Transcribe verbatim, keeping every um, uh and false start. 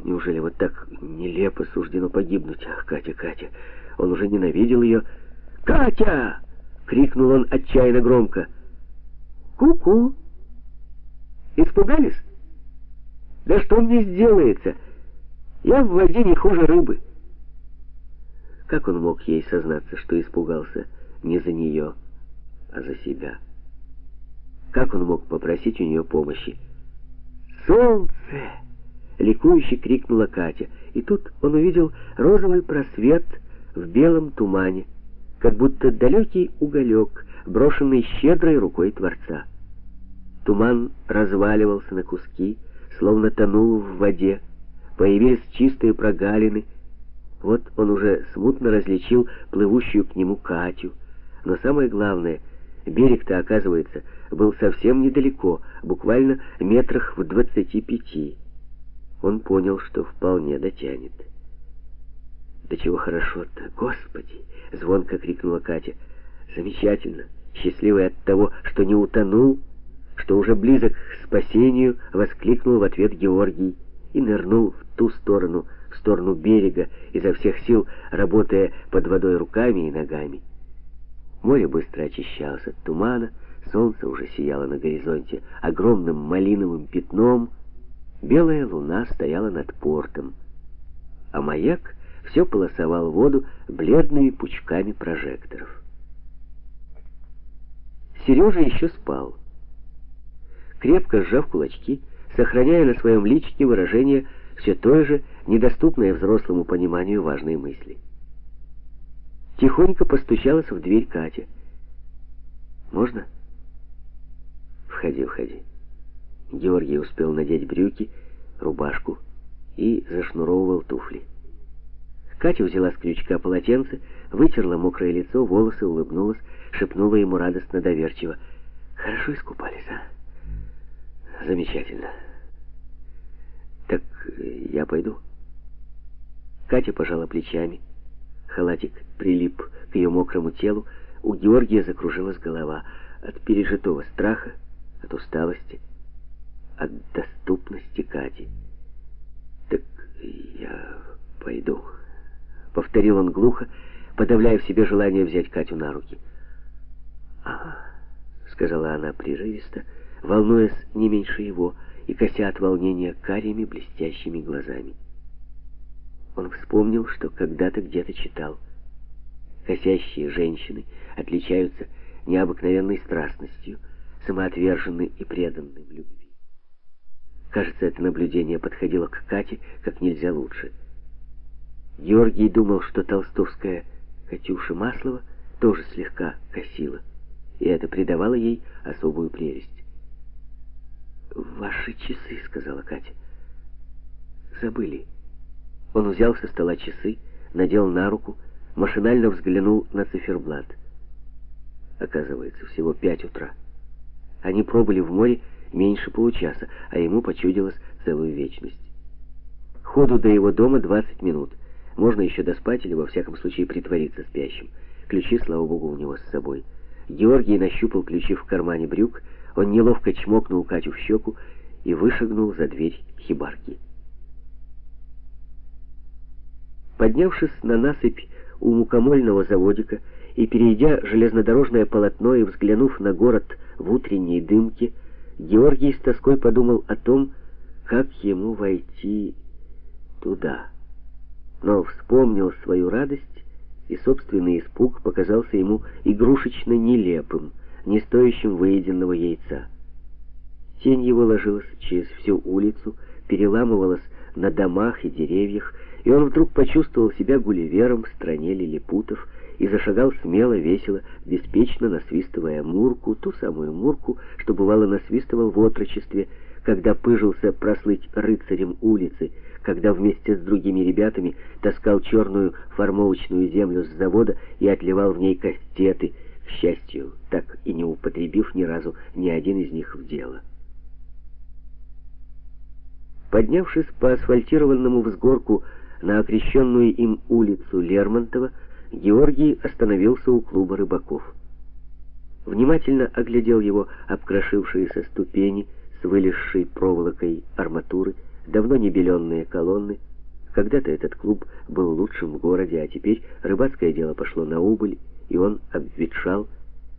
Неужели вот так нелепо суждено погибнуть? Ах, Катя, Катя! Он уже ненавидел ее. «Катя!» — крикнул он отчаянно громко. «Ку-ку! Испугались? Да что мне сделается? Я в воде не хуже рыбы». Как он мог ей сознаться, что испугался не за нее, а за себя? Как он мог попросить у нее помощи? «Солнце!» — ликующе крикнула Катя. И тут он увидел розовый просвет в белом тумане, как будто далекий уголек, брошенный щедрой рукой Творца. Туман разваливался на куски, словно тонул в воде. Появились чистые прогалины. Вот он уже смутно различил плывущую к нему Катю. Но самое главное, берег-то, оказывается, был совсем недалеко, буквально метрах в двадцати пяти. Он понял, что вполне дотянет. «Да чего хорошо-то, Господи!» — звонко крикнула Катя. «Замечательно!» Счастливый от того, что не утонул, что уже близок к спасению, воскликнул в ответ Георгий и нырнул в ту сторону, в сторону берега, изо всех сил работая под водой руками и ногами. Море быстро очищалось от тумана, солнце уже сияло на горизонте огромным малиновым пятном, белая луна стояла над портом, а маяк все полосовал воду бледными пучками прожекторов. Сережа еще спал, крепко сжав кулачки, сохраняя на своем личике выражение все той же, недоступное взрослому пониманию важной мысли. Тихонько постучалась в дверь Катя. «Можно?» «Входи, входи». Георгий успел надеть брюки, рубашку и зашнуровывал туфли. Катя взяла с крючка полотенце, вытерла мокрое лицо, волосы, улыбнулась, шепнула ему радостно доверчиво: «Хорошо искупались, а?» «Замечательно. Так я пойду?» Катя пожала плечами. Халатик прилип к ее мокрому телу. У Георгия закружилась голова от пережитого страха, от усталости, от доступности Кати. «Так я пойду», — повторил он глухо, подавляя в себе желание взять Катю на руки. «Ага», — сказала она прерывисто, волнуясь не меньше его и кося от волнения карими блестящими глазами. Он вспомнил, что когда-то где-то читал: косящие женщины отличаются необыкновенной страстностью, самоотверженны и преданы в любви. Кажется, это наблюдение подходило к Кате как нельзя лучше. Георгий думал, что толстовская Катюша Маслова тоже слегка косила, и это придавало ей особую прелесть. «Ваши часы», — сказала Катя. «Забыли». Он взял со стола часы, надел на руку, машинально взглянул на циферблат. Оказывается, всего пять утра. Они пробыли в море меньше получаса, а ему почудилась целую вечность. Ходу до его дома двадцать минут. Можно еще доспать или, во всяком случае, притвориться спящим. Ключи, слава богу, у него с собой. Георгий нащупал ключи в кармане брюк, он неловко чмокнул Катю в щеку и вышагнул за дверь хибарки. Поднявшись на насыпь у мукомольного заводика и перейдя железнодорожное полотно и взглянув на город в утренней дымке, Георгий с тоской подумал о том, как ему войти туда. Но вспомнил свою радость, и собственный испуг показался ему игрушечно нелепым, не стоящим выеденного яйца. Тень его ложилась через всю улицу, переламывалась на домах и деревьях, и он вдруг почувствовал себя Гулливером в стране лилипутов и зашагал смело, весело, беспечно насвистывая Мурку, ту самую Мурку, что бывало насвистывал в отрочестве, когда пыжился прослыть рыцарем улицы, когда вместе с другими ребятами таскал черную формовочную землю с завода и отливал в ней кастеты, к счастью, так и не употребив ни разу ни один из них в дело. Поднявшись по асфальтированному взгорку на окрещенную им улицу Лермонтова, Георгий остановился у клуба рыбаков. Внимательно оглядел его обкрошившиеся ступени с вылезшей проволокой арматуры, давно не беленные колонны. Когда-то этот клуб был лучшим в городе, а теперь рыбацкое дело пошло на убыль, и он обветшал.